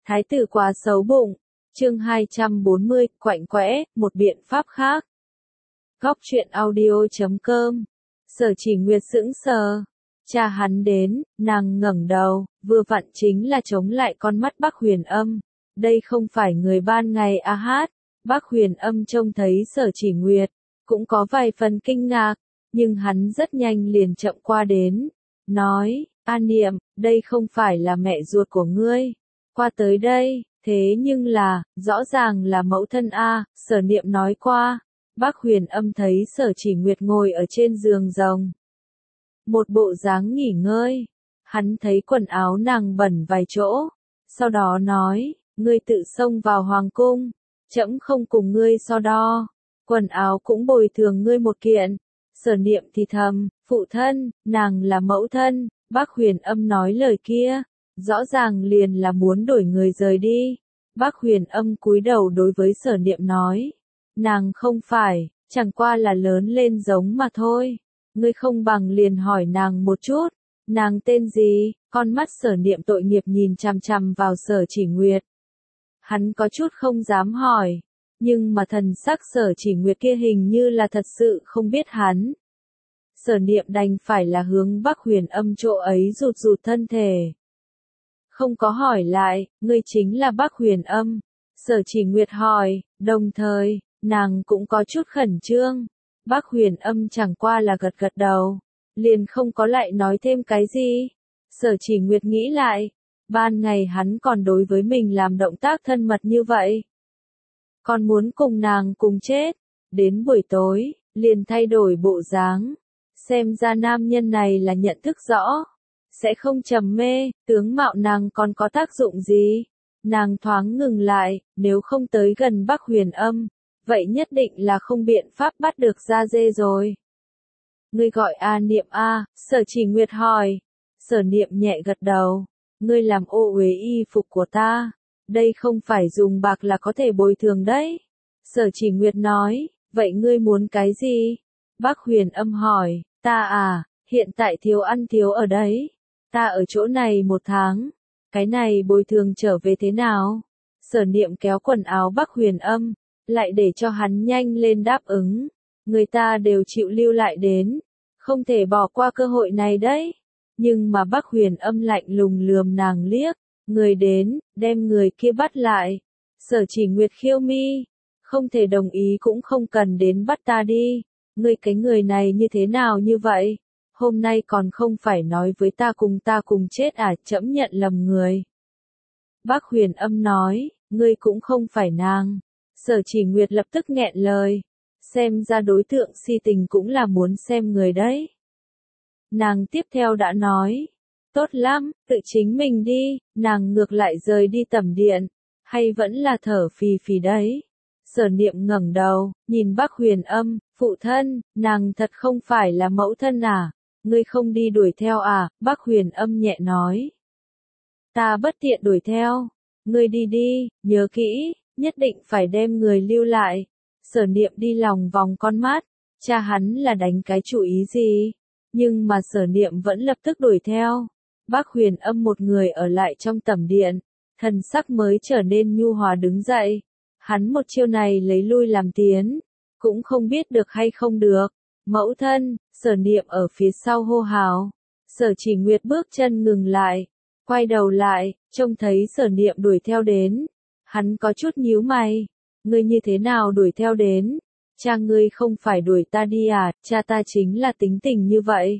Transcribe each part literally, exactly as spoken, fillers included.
Thái tử quá xấu bụng. Chương hai trăm bốn mươi, quạnh quẽ, một biện pháp khác. Góc truyện audio chấm com. Sở Chỉ Nguyệt sững sờ. Cha hắn đến, nàng ngẩng đầu, vừa vặn chính là chống lại con mắt Bác Huyền Âm. Đây không phải người ban ngày a hát. Bác Huyền Âm trông thấy Sở Chỉ Nguyệt, cũng có vài phần kinh ngạc, nhưng hắn rất nhanh liền chậm qua đến, nói, A Niệm, đây không phải là mẹ ruột của ngươi, qua tới đây, thế nhưng là, rõ ràng là mẫu thân a. Sở Niệm nói qua. Bác Huyền Âm thấy Sở Chỉ Nguyệt ngồi ở trên giường rồng, một bộ dáng nghỉ ngơi, hắn thấy quần áo nàng bẩn vài chỗ, sau đó nói, ngươi tự xông vào hoàng cung, trẫm không cùng ngươi so đo, quần áo cũng bồi thường ngươi một kiện. Sở Niệm thì thầm, phụ thân, nàng là mẫu thân. Bác Huyền Âm nói lời kia, rõ ràng liền là muốn đuổi người rời đi. Bác Huyền Âm cúi đầu đối với Sở Niệm nói, nàng không phải, chẳng qua là lớn lên giống mà thôi. Ngươi không bằng liền hỏi nàng một chút, nàng tên gì? Con mắt Sở Niệm tội nghiệp nhìn chằm chằm vào Sở Chỉ Nguyệt. Hắn có chút không dám hỏi, nhưng mà thần sắc Sở Chỉ Nguyệt kia hình như là thật sự không biết hắn. Sở Niệm đành phải là hướng Bác Huyền Âm chỗ ấy rụt rụt thân thể. Không có hỏi lại, ngươi chính là Bác Huyền Âm. Sở Chỉ Nguyệt hỏi, đồng thời, nàng cũng có chút khẩn trương. Bác Huyền Âm chẳng qua là gật gật đầu, liền không có lại nói thêm cái gì. Sở Chỉ Nguyệt nghĩ lại, ban ngày hắn còn đối với mình làm động tác thân mật như vậy, còn muốn cùng nàng cùng chết, đến buổi tối, liền thay đổi bộ dáng. Xem ra nam nhân này là nhận thức rõ, sẽ không trầm mê, tướng mạo nàng còn có tác dụng gì? Nàng thoáng ngừng lại, nếu không tới gần Bác Huyền Âm, vậy nhất định là không biện pháp bắt được ra dê rồi. Ngươi gọi A Niệm a? Sở Chỉ Nguyệt hỏi. Sở Niệm nhẹ gật đầu. Ngươi làm ô uế y phục của ta, đây không phải dùng bạc là có thể bồi thường đấy. Sở Chỉ Nguyệt nói, vậy ngươi muốn cái gì? Bác Huyền Âm hỏi, ta à, hiện tại thiếu ăn thiếu ở đấy. Ta ở chỗ này một tháng, cái này bồi thường trở về thế nào? Sở Niệm kéo quần áo Bác Huyền Âm, lại để cho hắn nhanh lên đáp ứng. Người ta đều chịu lưu lại đến, không thể bỏ qua cơ hội này đấy. Nhưng mà Bác Huyền Âm lạnh lùng lườm nàng liếc, người đến, đem người kia bắt lại. Sở Chỉ Nguyệt khiêu mi, không thể đồng ý cũng không cần đến bắt ta đi. Ngươi cái người này như thế nào như vậy? Hôm nay còn không phải nói với ta cùng ta cùng chết à? Trẫm nhận lầm người. Bác Huyền Âm nói, ngươi cũng không phải nàng. Sở Chỉ Nguyệt lập tức nghẹn lời. Xem ra đối tượng si tình cũng là muốn xem người đấy. Nàng tiếp theo đã nói, tốt lắm, tự chính mình đi. Nàng ngược lại rời đi tẩm điện, hay vẫn là thở phì phì đấy? Sở Niệm ngẩng đầu, nhìn Bác Huyền Âm, phụ thân, nàng thật không phải là mẫu thân à? Ngươi không đi đuổi theo à? Bác Huyền Âm nhẹ nói. Ta bất tiện đuổi theo. Ngươi đi đi, nhớ kỹ, nhất định phải đem người lưu lại. Sở Niệm đi lòng vòng con mắt, cha hắn là đánh cái chủ ý gì? Nhưng mà Sở Niệm vẫn lập tức đuổi theo. Bác Huyền Âm một người ở lại trong tẩm điện, thần sắc mới trở nên nhu hòa đứng dậy. Hắn một chiêu này lấy lui làm tiến, cũng không biết được hay không được. Mẫu thân, Sở Niệm ở phía sau hô hào. Sở Chỉ Nguyệt bước chân ngừng lại, quay đầu lại, trông thấy Sở Niệm đuổi theo đến. Hắn có chút nhíu mày, ngươi như thế nào đuổi theo đến? Cha ngươi không phải đuổi ta đi à? Cha ta chính là tính tình như vậy.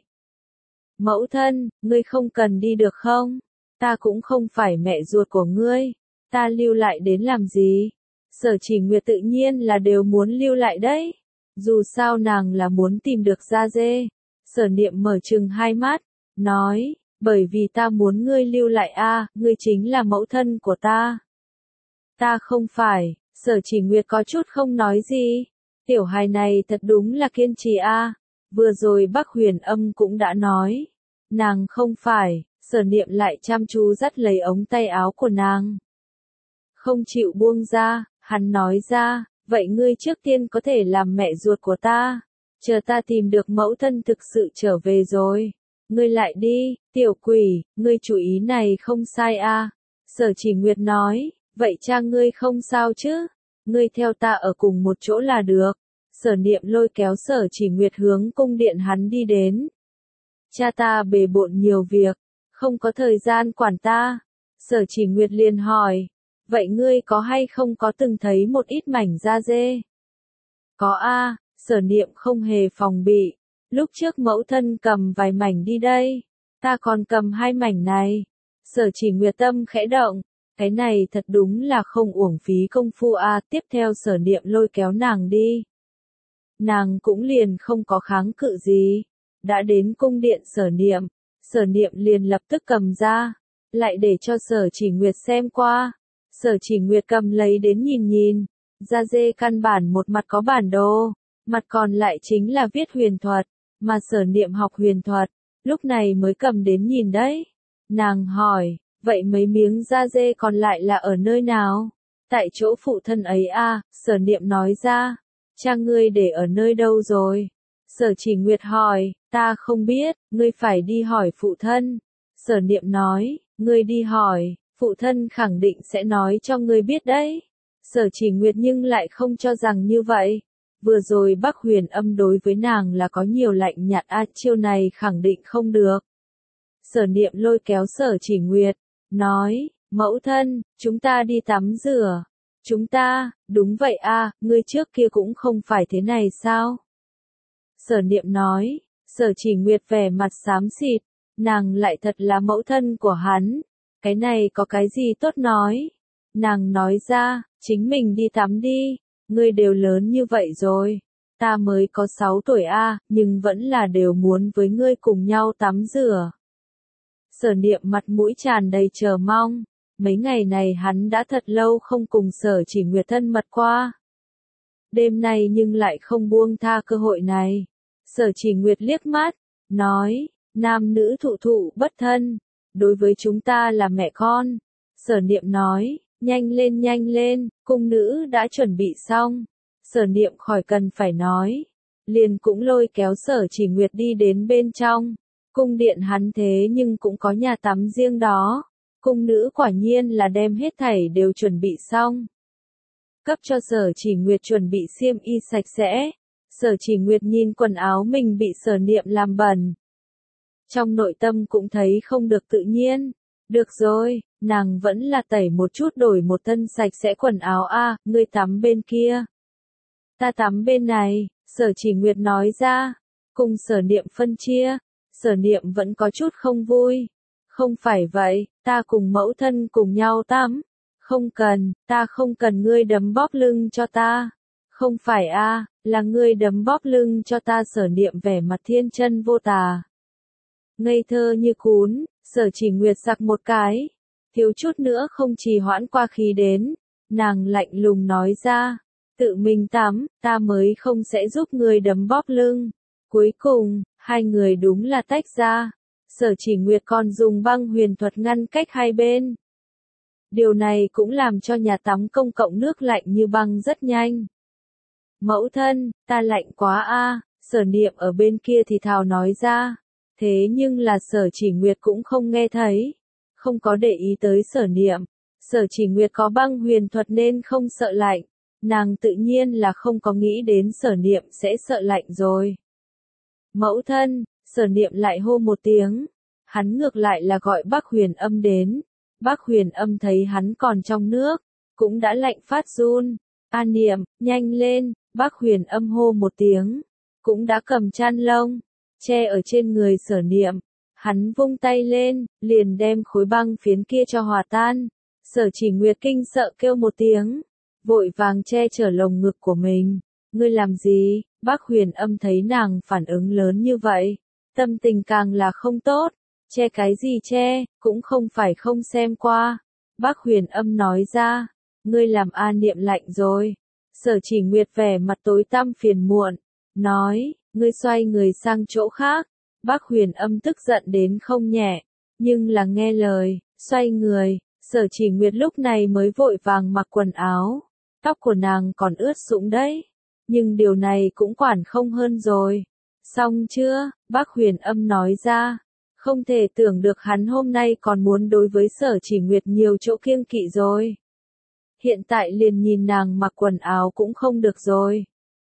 Mẫu thân, ngươi không cần đi được không? Ta cũng không phải mẹ ruột của ngươi, ta lưu lại đến làm gì? Sở Chỉ Nguyệt tự nhiên là đều muốn lưu lại đấy. Dù sao nàng là muốn tìm được da dê. Sở Niệm mở trừng hai mắt, nói, bởi vì ta muốn ngươi lưu lại a, ngươi chính là mẫu thân của ta. Ta không phải. Sở Chỉ Nguyệt có chút không nói gì. Tiểu hài này thật đúng là kiên trì a. Vừa rồi Bác Huyền Âm cũng đã nói, nàng không phải. Sở Niệm lại chăm chú dắt lấy ống tay áo của nàng, không chịu buông ra. Hắn nói ra, vậy ngươi trước tiên có thể làm mẹ ruột của ta, chờ ta tìm được mẫu thân thực sự trở về rồi, ngươi lại đi. Tiểu quỷ, ngươi chủ ý này không sai a. Sở Chỉ Nguyệt nói, vậy cha ngươi không sao chứ? Ngươi theo ta ở cùng một chỗ là được. Sở Niệm lôi kéo Sở Chỉ Nguyệt hướng cung điện hắn đi đến. Cha ta bề bộn nhiều việc, không có thời gian quản ta. Sở Chỉ Nguyệt liền hỏi, vậy ngươi có hay không có từng thấy một ít mảnh da dê? Có a, Sở Niệm không hề phòng bị. Lúc trước mẫu thân cầm vài mảnh đi đây, ta còn cầm hai mảnh này. Sở Chỉ Nguyệt tâm khẽ động, cái này thật đúng là không uổng phí công phu a. Tiếp theo Sở Niệm lôi kéo nàng đi. Nàng cũng liền không có kháng cự gì. Đã đến cung điện Sở Niệm, Sở Niệm liền lập tức cầm ra, lại để cho Sở Chỉ Nguyệt xem qua. Sở Chỉ Nguyệt cầm lấy đến nhìn nhìn, da dê căn bản một mặt có bản đồ, mặt còn lại chính là viết huyền thuật, mà Sở Niệm học huyền thuật, lúc này mới cầm đến nhìn đấy. Nàng hỏi, vậy mấy miếng da dê còn lại là ở nơi nào? Tại chỗ phụ thân ấy a, Sở Niệm nói ra. Cha ngươi để ở nơi đâu rồi? Sở Chỉ Nguyệt hỏi, ta không biết, ngươi phải đi hỏi phụ thân. Sở Niệm nói, ngươi đi hỏi, phụ thân khẳng định sẽ nói cho ngươi biết đấy. Sở Chỉ Nguyệt nhưng lại không cho rằng như vậy. Vừa rồi Bắc Huyền Âm đối với nàng là có nhiều lạnh nhạt a, chiêu này khẳng định không được. Sở Niệm lôi kéo Sở Chỉ Nguyệt, nói, mẫu thân, chúng ta đi tắm rửa. Chúng ta, đúng vậy a, ngươi trước kia cũng không phải thế này sao? Sở Niệm nói, Sở Chỉ Nguyệt vẻ mặt xám xịt, nàng lại thật là mẫu thân của hắn, cái này có cái gì tốt nói? Nàng nói ra, chính mình đi tắm đi, ngươi đều lớn như vậy rồi, ta mới có sáu tuổi a, nhưng vẫn là đều muốn với ngươi cùng nhau tắm rửa. Sở Niệm mặt mũi tràn đầy chờ mong, mấy ngày này hắn đã thật lâu không cùng Sở Chỉ Nguyệt thân mật qua. Đêm nay nhưng lại không buông tha cơ hội này. Sở Chỉ Nguyệt liếc mắt, nói, nam nữ thụ thụ bất thân, đối với chúng ta là mẹ con. Sở Niệm nói, nhanh lên nhanh lên, cung nữ đã chuẩn bị xong. Sở Niệm khỏi cần phải nói, liền cũng lôi kéo Sở Chỉ Nguyệt đi đến bên trong. Cung điện hắn thế nhưng cũng có nhà tắm riêng đó. Cung nữ quả nhiên là đem hết thảy đều chuẩn bị xong. Cấp cho Sở Chỉ Nguyệt chuẩn bị xiêm y sạch sẽ. Sở Chỉ Nguyệt nhìn quần áo mình bị Sở Niệm làm bẩn. Trong nội tâm cũng thấy không được tự nhiên. Được rồi, nàng vẫn là tẩy một chút đổi một thân sạch sẽ quần áo a, ngươi tắm bên kia. Ta tắm bên này, Sở Chỉ Nguyệt nói ra. Cùng Sở Niệm phân chia, Sở Niệm vẫn có chút không vui. Không phải vậy, ta cùng mẫu thân cùng nhau tắm. Không cần, ta không cần ngươi đấm bóp lưng cho ta. Không phải a, là ngươi đấm bóp lưng cho ta. Sở Niệm vẻ mặt thiên chân vô tà. Ngây thơ như cún, Sở Chỉ Nguyệt giặc một cái. Thiếu chút nữa không trì hoãn qua khí đến. Nàng lạnh lùng nói ra, tự mình tắm, ta mới không sẽ giúp ngươi đấm bóp lưng. Cuối cùng, hai người đúng là tách ra. Sở Chỉ Nguyệt còn dùng băng huyền thuật ngăn cách hai bên. Điều này cũng làm cho nhà tắm công cộng nước lạnh như băng rất nhanh. Mẫu thân, ta lạnh quá a, Sở Niệm ở bên kia thì thào nói ra. Thế nhưng là Sở Chỉ Nguyệt cũng không nghe thấy. Không có để ý tới Sở Niệm. Sở Chỉ Nguyệt có băng huyền thuật nên không sợ lạnh. Nàng tự nhiên là không có nghĩ đến Sở Niệm sẽ sợ lạnh rồi. Mẫu thân, Sở Niệm lại hô một tiếng. Hắn ngược lại là gọi Bắc Huyền Âm đến. Bắc Huyền Âm thấy hắn còn trong nước, cũng đã lạnh phát run. A Niệm, nhanh lên, Bắc Huyền Âm hô một tiếng. Cũng đã cầm chăn lông, che ở trên người Sở Niệm. Hắn vung tay lên, liền đem khối băng phiến kia cho hòa tan. Sở Chỉ Nguyệt kinh sợ kêu một tiếng, vội vàng che chở lồng ngực của mình. Ngươi làm gì? Bắc Huyền Âm thấy nàng phản ứng lớn như vậy, tâm tình càng là không tốt. Che cái gì che, cũng không phải không xem qua. Bắc Huyền Âm nói ra, ngươi làm A Niệm lạnh rồi. Sở Chỉ Nguyệt vẻ mặt tối tăm phiền muộn, nói, ngươi xoay người sang chỗ khác. Bắc Huyền Âm tức giận đến không nhẹ, nhưng là nghe lời, xoay người. Sở Chỉ Nguyệt lúc này mới vội vàng mặc quần áo. Tóc của nàng còn ướt sũng đấy, nhưng điều này cũng quản không hơn rồi. Xong chưa? Bắc Huyền Âm nói ra. Không thể tưởng được hắn hôm nay còn muốn đối với Sở Chỉ Nguyệt nhiều chỗ kiêng kỵ rồi. Hiện tại liền nhìn nàng mặc quần áo cũng không được rồi.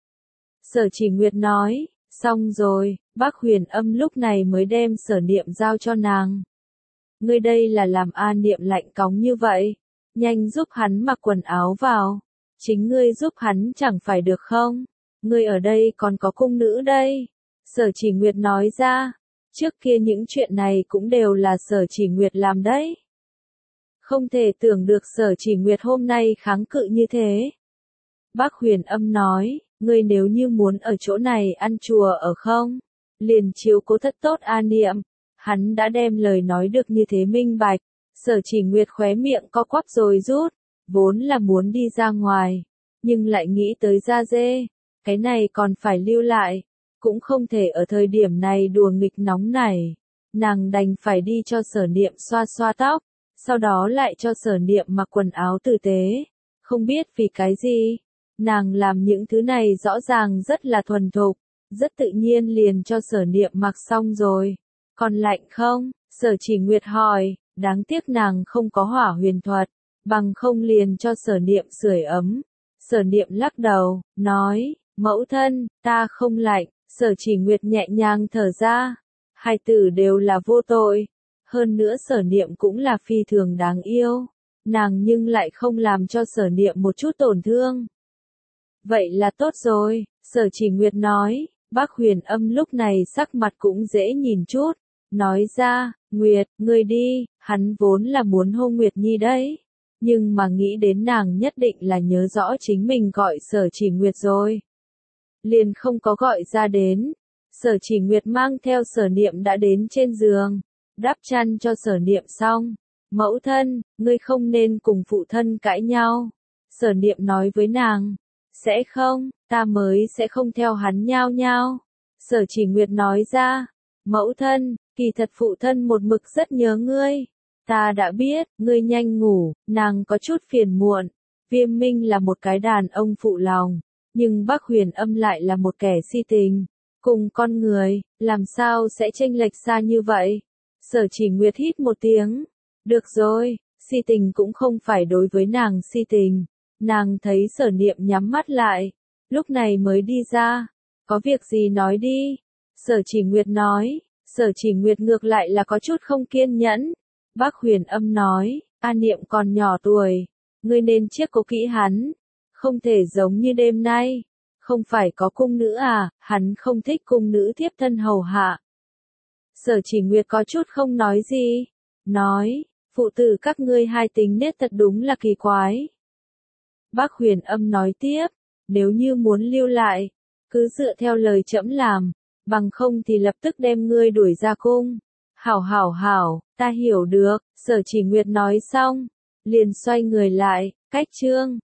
Sở Chỉ Nguyệt nói, xong rồi, bác Huyền Âm lúc này mới đem Sở Niệm giao cho nàng. Ngươi đây là làm A Niệm lạnh cóng như vậy, nhanh giúp hắn mặc quần áo vào, chính ngươi giúp hắn chẳng phải được không? Ngươi ở đây còn có cung nữ đây. Sở Chỉ Nguyệt nói ra, trước kia những chuyện này cũng đều là Sở Chỉ Nguyệt làm đấy. Không thể tưởng được Sở Chỉ Nguyệt hôm nay kháng cự như thế. Bác Huyền Âm nói, ngươi nếu như muốn ở chỗ này ăn chùa ở không? Liền chiếu cố thật tốt A Niệm. Hắn đã đem lời nói được như thế minh bạch. Sở Chỉ Nguyệt khóe miệng co quắp rồi rút. Vốn là muốn đi ra ngoài. Nhưng lại nghĩ tới da dê. Cái này còn phải lưu lại. Cũng không thể ở thời điểm này đùa nghịch nóng này. Nàng đành phải đi cho Sở Niệm xoa xoa tóc. Sau đó lại cho Sở Niệm mặc quần áo tử tế. Không biết vì cái gì. Nàng làm những thứ này rõ ràng rất là thuần thục. Rất tự nhiên liền cho Sở Niệm mặc xong rồi. Còn lạnh không? Sở Chỉ Nguyệt hỏi. Đáng tiếc nàng không có hỏa huyền thuật. Bằng không liền cho Sở Niệm sưởi ấm. Sở Niệm lắc đầu, nói, mẫu thân, ta không lạnh. Sở Chỉ Nguyệt nhẹ nhàng thở ra. Hai tử đều là vô tội. Hơn nữa Sở Niệm cũng là phi thường đáng yêu. Nàng nhưng lại không làm cho Sở Niệm một chút tổn thương. Vậy là tốt rồi, Sở Chỉ Nguyệt nói. Bác Huyền Âm lúc này sắc mặt cũng dễ nhìn chút. Nói ra, Nguyệt, ngươi đi, hắn vốn là muốn hôn Nguyệt Nhi đấy. Nhưng mà nghĩ đến nàng nhất định là nhớ rõ chính mình gọi Sở Chỉ Nguyệt rồi. Liền không có gọi ra đến. Sở Chỉ Nguyệt mang theo Sở Niệm đã đến trên giường. Đắp chăn cho Sở Niệm xong. Mẫu thân, ngươi không nên cùng phụ thân cãi nhau. Sở Niệm nói với nàng. Sẽ không, ta mới sẽ không theo hắn nhao nhao. Sở Chỉ Nguyệt nói ra. Mẫu thân, kỳ thật phụ thân một mực rất nhớ ngươi. Ta đã biết, ngươi nhanh ngủ, nàng có chút phiền muộn. Viêm Minh là một cái đàn ông phụ lòng, nhưng bác Huyền Âm lại là một kẻ si tình. Cùng con người, làm sao sẽ chênh lệch xa như vậy? Sở Chỉ Nguyệt hít một tiếng. Được rồi, si tình cũng không phải đối với nàng si tình. Nàng thấy Sở Niệm nhắm mắt lại, lúc này mới đi ra. Có việc gì nói đi? Sở Chỉ Nguyệt nói. Sở Chỉ Nguyệt ngược lại là có chút không kiên nhẫn. Bác Huyền Âm nói, A Niệm còn nhỏ tuổi, ngươi nên chiết cố kỹ hắn, không thể giống như đêm nay. Không phải có cung nữ à, hắn không thích cung nữ tiếp thân hầu hạ. Sở Chỉ Nguyệt có chút không nói gì, nói, phụ tử các ngươi hai tính nết thật đúng là kỳ quái. Bác Huyền Âm nói tiếp, nếu như muốn lưu lại, cứ dựa theo lời trẫm làm, bằng không thì lập tức đem ngươi đuổi ra cung. Hảo hảo hảo, ta hiểu được, Sở Chỉ Nguyệt nói xong, liền xoay người lại, cách chương.